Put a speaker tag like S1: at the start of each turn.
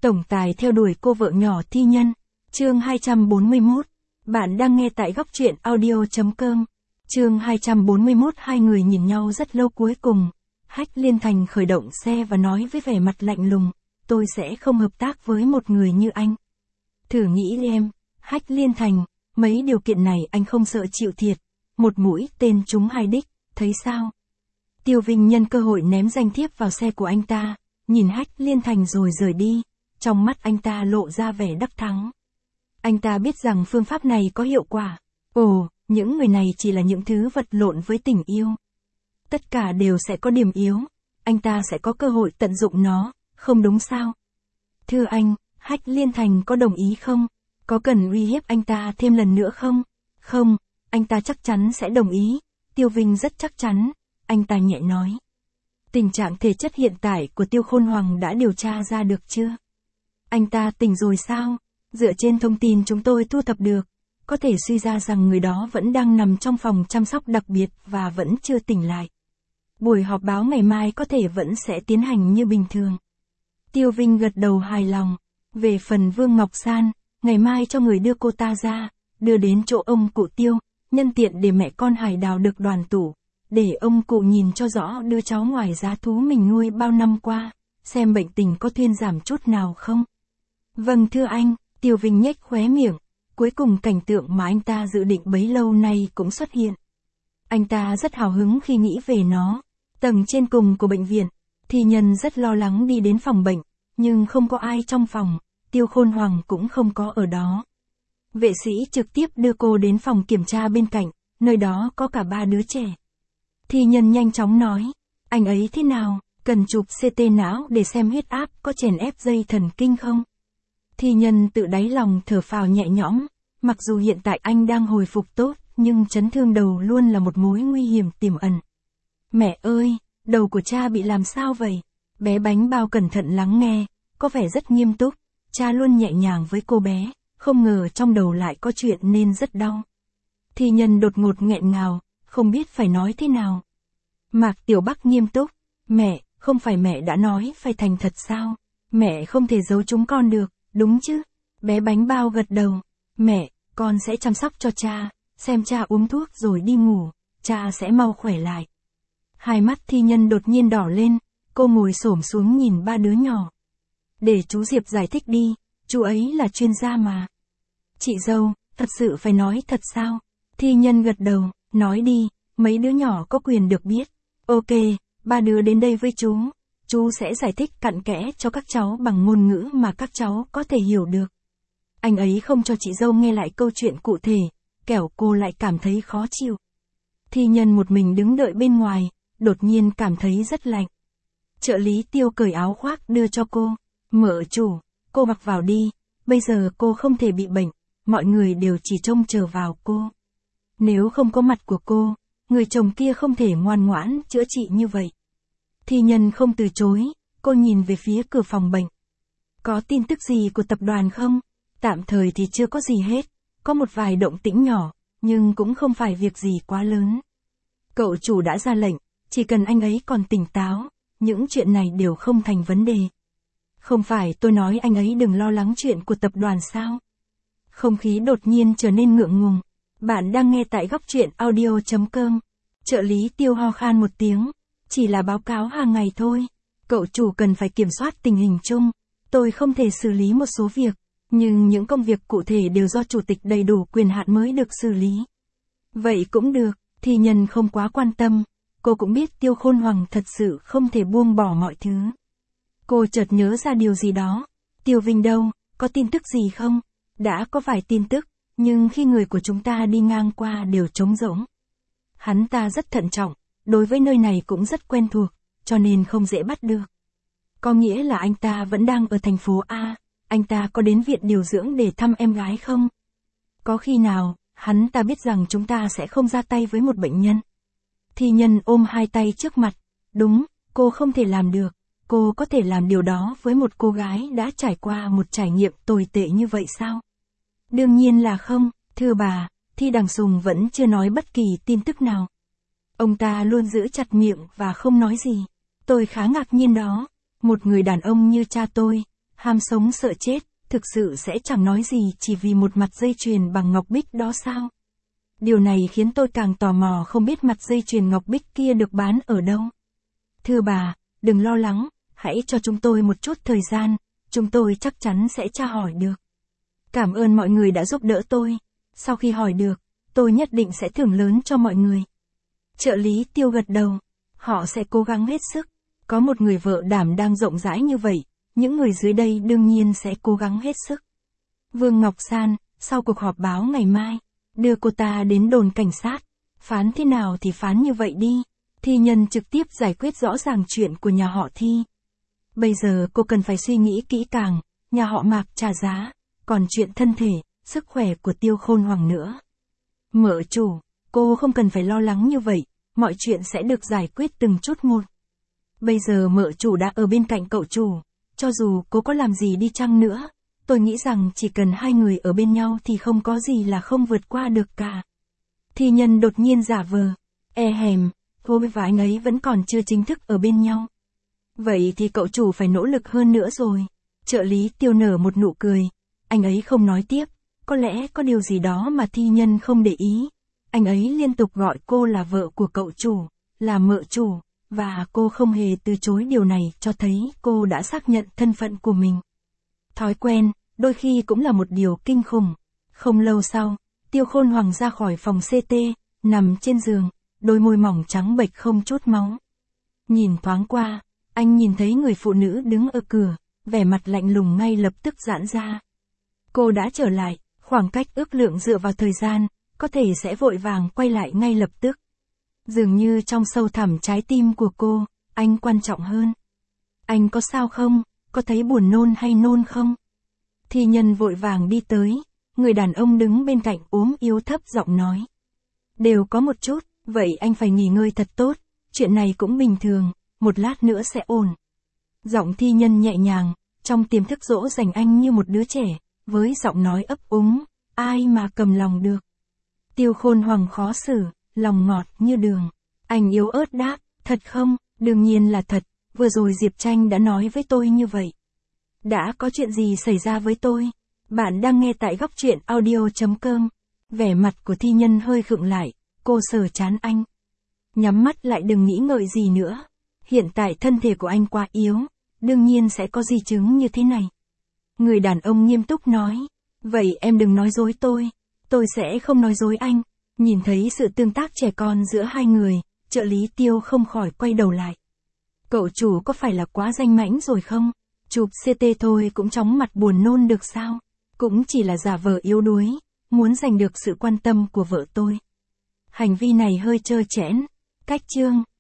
S1: Tổng tài theo đuổi cô vợ nhỏ thi nhân. Chương 241. Bạn đang nghe tại góc truyện audio.com. Chương 241. Hai người nhìn nhau rất lâu, cuối cùng Hách Liên Thành khởi động xe và nói với vẻ mặt lạnh lùng, tôi sẽ không hợp tác với một người như anh. Thử nghĩ em, Hách Liên Thành, mấy điều kiện này anh không sợ chịu thiệt. Một mũi tên trúng hai đích, thấy sao? Tiêu Vinh nhân cơ hội ném danh thiếp vào xe của anh ta, nhìn Hách Liên Thành rồi rời đi. Trong mắt anh ta lộ ra vẻ đắc thắng. Anh ta biết rằng phương pháp này có hiệu quả. Ồ, những người này chỉ là những thứ vật lộn với tình yêu. Tất cả đều sẽ có điểm yếu. Anh ta sẽ có cơ hội tận dụng nó, không đúng sao? Thưa anh, Hách Liên Thành có đồng ý không? Có cần uy hiếp anh ta thêm lần nữa không? Không, anh ta chắc chắn sẽ đồng ý. Tiêu Vinh rất chắc chắn. Anh ta nhẹ nói. Tình trạng thể chất hiện tại của Tiêu Khôn Hoàng đã điều tra ra được chưa? Anh ta tỉnh rồi sao? Dựa trên thông tin chúng tôi thu thập được, có thể suy ra rằng người đó vẫn đang nằm trong phòng chăm sóc đặc biệt và vẫn chưa tỉnh lại. Buổi họp báo ngày mai có thể vẫn sẽ tiến hành như bình thường. Tiêu Vinh gật đầu hài lòng. Về phần Vương Ngọc San, ngày mai cho người đưa cô ta ra, đưa đến chỗ ông cụ Tiêu, nhân tiện để mẹ con Hải Đào được đoàn tụ, để ông cụ nhìn cho rõ đứa cháu ngoài giá thú mình nuôi bao năm qua, xem bệnh tình có thuyên giảm chút nào không. Vâng thưa anh, Tiêu Vinh nhếch khóe miệng, cuối cùng cảnh tượng mà anh ta dự định bấy lâu nay cũng xuất hiện. Anh ta rất hào hứng khi nghĩ về nó. Tầng trên cùng của bệnh viện, thi nhân rất lo lắng đi đến phòng bệnh, nhưng không có ai trong phòng, Tiêu Khôn Hoàng cũng không có ở đó. Vệ sĩ trực tiếp đưa cô đến phòng kiểm tra bên cạnh, nơi đó có cả 3 đứa trẻ. Thi nhân nhanh chóng nói, anh ấy thế nào, cần chụp CT não để xem huyết áp có chèn ép dây thần kinh không? Thi nhân tự đáy lòng thở phào nhẹ nhõm, mặc dù hiện tại anh đang hồi phục tốt, nhưng chấn thương đầu luôn là một mối nguy hiểm tiềm ẩn. Mẹ ơi, đầu của cha bị làm sao vậy? Bé Bánh Bao cẩn thận lắng nghe, có vẻ rất nghiêm túc, cha luôn nhẹ nhàng với cô bé, không ngờ trong đầu lại có chuyện nên rất đau. Thi nhân đột ngột nghẹn ngào, không biết phải nói thế nào. Mạc Tiểu Bắc nghiêm túc, mẹ, không phải mẹ đã nói phải thành thật sao? Mẹ không thể giấu chúng con được, đúng chứ? Bé Bánh Bao gật đầu, mẹ, con sẽ chăm sóc cho cha, xem cha uống thuốc rồi đi ngủ, cha sẽ mau khỏe lại. Hai mắt thi nhân đột nhiên đỏ lên, cô ngồi xổm xuống nhìn 3 đứa nhỏ. Để chú Diệp giải thích đi, chú ấy là chuyên gia mà. Chị dâu, thật sự phải nói thật sao? Thi nhân gật đầu, nói đi, mấy đứa nhỏ có quyền được biết. Ok, 3 đứa đến đây với chú sẽ giải thích cặn kẽ cho các cháu bằng ngôn ngữ mà các cháu có thể hiểu được. Anh ấy không cho chị dâu nghe lại câu chuyện cụ thể, kẻo cô lại cảm thấy khó chịu. Thi nhân một mình đứng đợi bên ngoài, đột nhiên cảm thấy rất lạnh. Trợ lý Tiêu cởi áo khoác đưa cho cô, mợ chủ, cô mặc vào đi, bây giờ cô không thể bị bệnh, mọi người đều chỉ trông chờ vào cô. Nếu không có mặt của cô, người chồng kia không thể ngoan ngoãn chữa trị như vậy. Thi nhân không từ chối, cô nhìn về phía cửa phòng bệnh. Có tin tức gì của tập đoàn không? Tạm thời thì chưa có gì hết, có một vài động tĩnh nhỏ, nhưng cũng không phải việc gì quá lớn. Cậu chủ đã ra lệnh, chỉ cần anh ấy còn tỉnh táo, những chuyện này đều không thành vấn đề. Không phải tôi nói anh ấy đừng lo lắng chuyện của tập đoàn sao? Không khí đột nhiên trở nên ngượng ngùng. Bạn đang nghe tại góc truyện audio.com. Trợ lý Tiêu ho khan một tiếng. Chỉ là báo cáo hàng ngày thôi. Cậu chủ cần phải kiểm soát tình hình chung. Tôi không thể xử lý một số việc, nhưng những công việc cụ thể đều do chủ tịch đầy đủ quyền hạn mới được xử lý. Vậy cũng được, thi nhân không quá quan tâm. Cô cũng biết Tiêu Khôn Hoàng thật sự không thể buông bỏ mọi thứ. Cô chợt nhớ ra điều gì đó. Tiêu Vinh đâu, có tin tức gì không? Đã có vài tin tức, nhưng khi người của chúng ta đi ngang qua đều trống rỗng. Hắn ta rất thận trọng, đối với nơi này cũng rất quen thuộc, cho nên không dễ bắt được. Có nghĩa là anh ta vẫn đang ở thành phố A, anh ta có đến viện điều dưỡng để thăm em gái không? Có khi nào, hắn ta biết rằng chúng ta sẽ không ra tay với một bệnh nhân? Thi nhân ôm hai tay trước mặt, đúng, cô không thể làm được, cô có thể làm điều đó với một cô gái đã trải qua một trải nghiệm tồi tệ như vậy sao? Đương nhiên là không, thưa bà, Thi Đằng Sùng vẫn chưa nói bất kỳ tin tức nào. Ông ta luôn giữ chặt miệng và không nói gì. Tôi khá ngạc nhiên đó, một người đàn ông như cha tôi, ham sống sợ chết, thực sự sẽ chẳng nói gì chỉ vì một mặt dây chuyền bằng ngọc bích đó sao? Điều này khiến tôi càng tò mò không biết mặt dây chuyền ngọc bích kia được bán ở đâu. Thưa bà, đừng lo lắng, hãy cho chúng tôi một chút thời gian, chúng tôi chắc chắn sẽ tra hỏi được. Cảm ơn mọi người đã giúp đỡ tôi. Sau khi hỏi được, tôi nhất định sẽ thưởng lớn cho mọi người. Trợ lý Tiêu gật đầu. Họ sẽ cố gắng hết sức. Có một người vợ đảm đang rộng rãi như vậy, những người dưới đây đương nhiên sẽ cố gắng hết sức. Vương Ngọc San, sau cuộc họp báo ngày mai, đưa cô ta đến đồn cảnh sát. Phán thế nào thì phán như vậy đi. Thi Nhân trực tiếp giải quyết rõ ràng chuyện của nhà họ Thi. Bây giờ cô cần phải suy nghĩ kỹ càng, nhà họ Mạc trả giá, còn chuyện thân thể, sức khỏe của Tiêu Khôn Hoàng nữa. Mợ chủ, cô không cần phải lo lắng như vậy, mọi chuyện sẽ được giải quyết từng chút một. Bây giờ mợ chủ đã ở bên cạnh cậu chủ, cho dù cô có làm gì đi chăng nữa, tôi nghĩ rằng chỉ cần hai người ở bên nhau thì không có gì là không vượt qua được cả. Thi Nhân đột nhiên giả vờ, cô và anh ấy vẫn còn chưa chính thức ở bên nhau. Vậy thì cậu chủ phải nỗ lực hơn nữa rồi. Trợ lý Tiêu nở một nụ cười, anh ấy không nói tiếp, có lẽ có điều gì đó mà Thi Nhân không để ý. Anh ấy liên tục gọi cô là vợ của cậu chủ, là mợ chủ, và cô không hề từ chối điều này cho thấy cô đã xác nhận thân phận của mình. Thói quen, đôi khi cũng là một điều kinh khủng. Không lâu sau, Tiêu Khôn Hoàng ra khỏi phòng CT, nằm trên giường, đôi môi mỏng trắng bệch không chút máu. Nhìn thoáng qua, anh nhìn thấy người phụ nữ đứng ở cửa, vẻ mặt lạnh lùng ngay lập tức giãn ra. Cô đã trở lại, khoảng cách ước lượng dựa vào thời gian, có thể sẽ vội vàng quay lại ngay lập tức. Dường như trong sâu thẳm trái tim của cô, anh quan trọng hơn. Anh có sao không? Có thấy buồn nôn hay nôn không? Thi Nhân vội vàng đi tới, người đàn ông đứng bên cạnh ốm yếu thấp giọng nói. Đều có một chút, vậy anh phải nghỉ ngơi thật tốt, chuyện này cũng bình thường, một lát nữa sẽ ổn. Giọng Thi Nhân nhẹ nhàng, trong tiềm thức dỗ dành anh như một đứa trẻ, với giọng nói ấp úng, ai mà cầm lòng được. Tiêu Khôn Hoàng khó xử, lòng ngọt như đường. Anh yếu ớt đáp, thật không? Đương nhiên là thật, vừa rồi Diệp Tranh đã nói với tôi như vậy. Đã có chuyện gì xảy ra với tôi? Bạn đang nghe tại góc truyện audio.com. Vẻ mặt của Thi Nhân hơi khựng lại, cô sờ trán anh. Nhắm mắt lại đừng nghĩ ngợi gì nữa. Hiện tại thân thể của anh quá yếu, đương nhiên sẽ có di chứng như thế này. Người đàn ông nghiêm túc nói, vậy em đừng nói dối tôi sẽ không nói dối anh. Nhìn thấy sự tương tác trẻ con giữa hai người, trợ lý Tiêu không khỏi quay đầu lại. Cậu chủ có phải là quá danh mãnh rồi không? Chụp CT thôi cũng chóng mặt buồn nôn được sao? Cũng chỉ là giả vờ yếu đuối, muốn giành được sự quan tâm của vợ tôi. Hành vi này hơi trơ trẽn. Cách chương